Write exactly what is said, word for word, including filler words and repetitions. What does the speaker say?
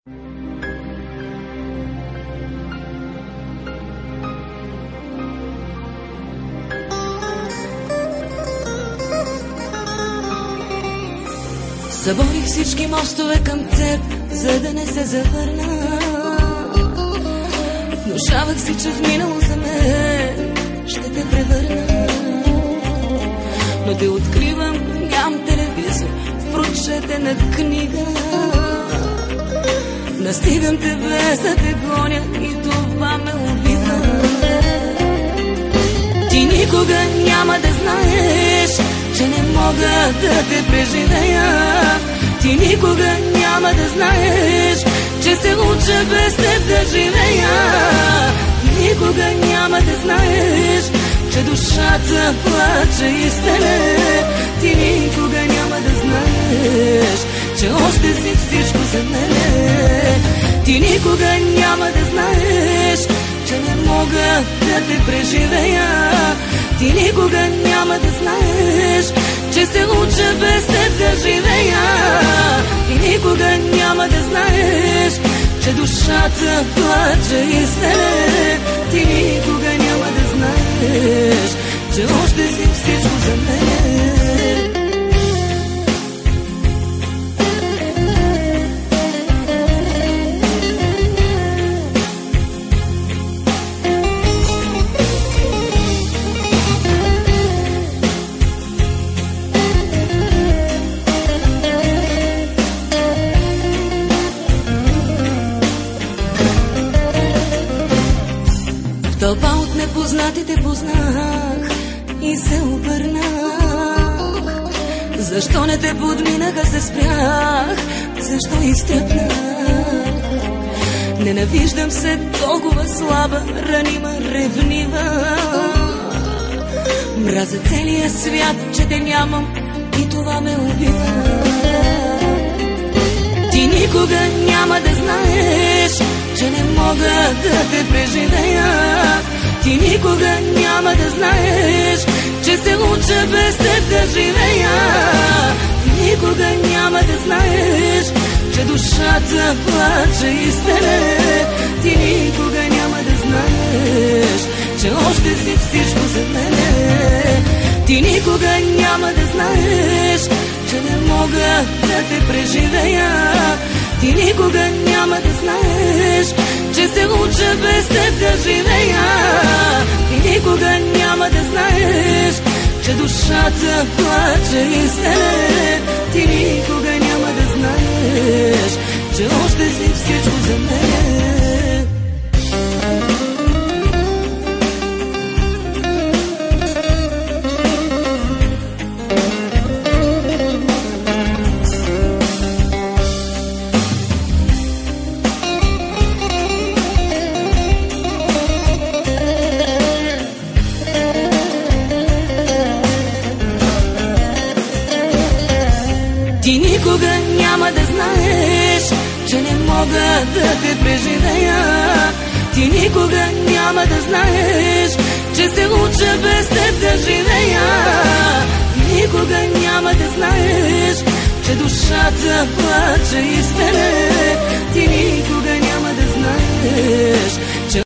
Съборих всички мостове към теб, за да не се завърна. Внушавах си, че в минало за мен ще те превърна. Но те откривам, нямам телевизор, в прочетена книга. Настигам те без да те гоня и това ме убива. Ти никога няма да знаеш, че не мога да те преживея. Ти никога няма да знаеш, че се уча без теб да живея. Ти никога няма да знаеш, че душата плаче и стене. Ти никога няма да знаеш, че още си всичко за мене. Ти никога няма да знаеш, че не мога да те преживея. Ти никога няма да знаеш, че се уча без теб да живея. Ти никога няма да знаеш, че душата плаче и стене. Ти никога няма да знаеш, че още си всичко за мене. В тълпа от непознатите познах и се обърнах. Защо не те подминаха, се спрях, защо изтръпнах? Ненавиждам се толкова слаба, ранима, ревнива. Мразя целия свят, че те нямам и това ме убива. Ти никога няма да знаеш, че не мога да те преживея. Ти никога няма да знаеш, че се уча без теб да живея. Ти никога няма да знаеш, че душата плаче и стене. Ти никога няма да знаеш, че още си всичко за мене. Ти никога няма да знаеш, че не мога да те преживея. Ти никога няма да знаеш, че се уча без теб да живея. Ти никога няма да знаеш, че душата плаче и стене. Ти никога няма да знаеш, че още си всичко за мене. Ти никога няма да знаеш, че не мога да те преживея. Ти никога няма да знаеш, че се уча без теб да живея. Ти никога няма да знаеш, че душата плаче и стене. Ти никога няма да знаеш, че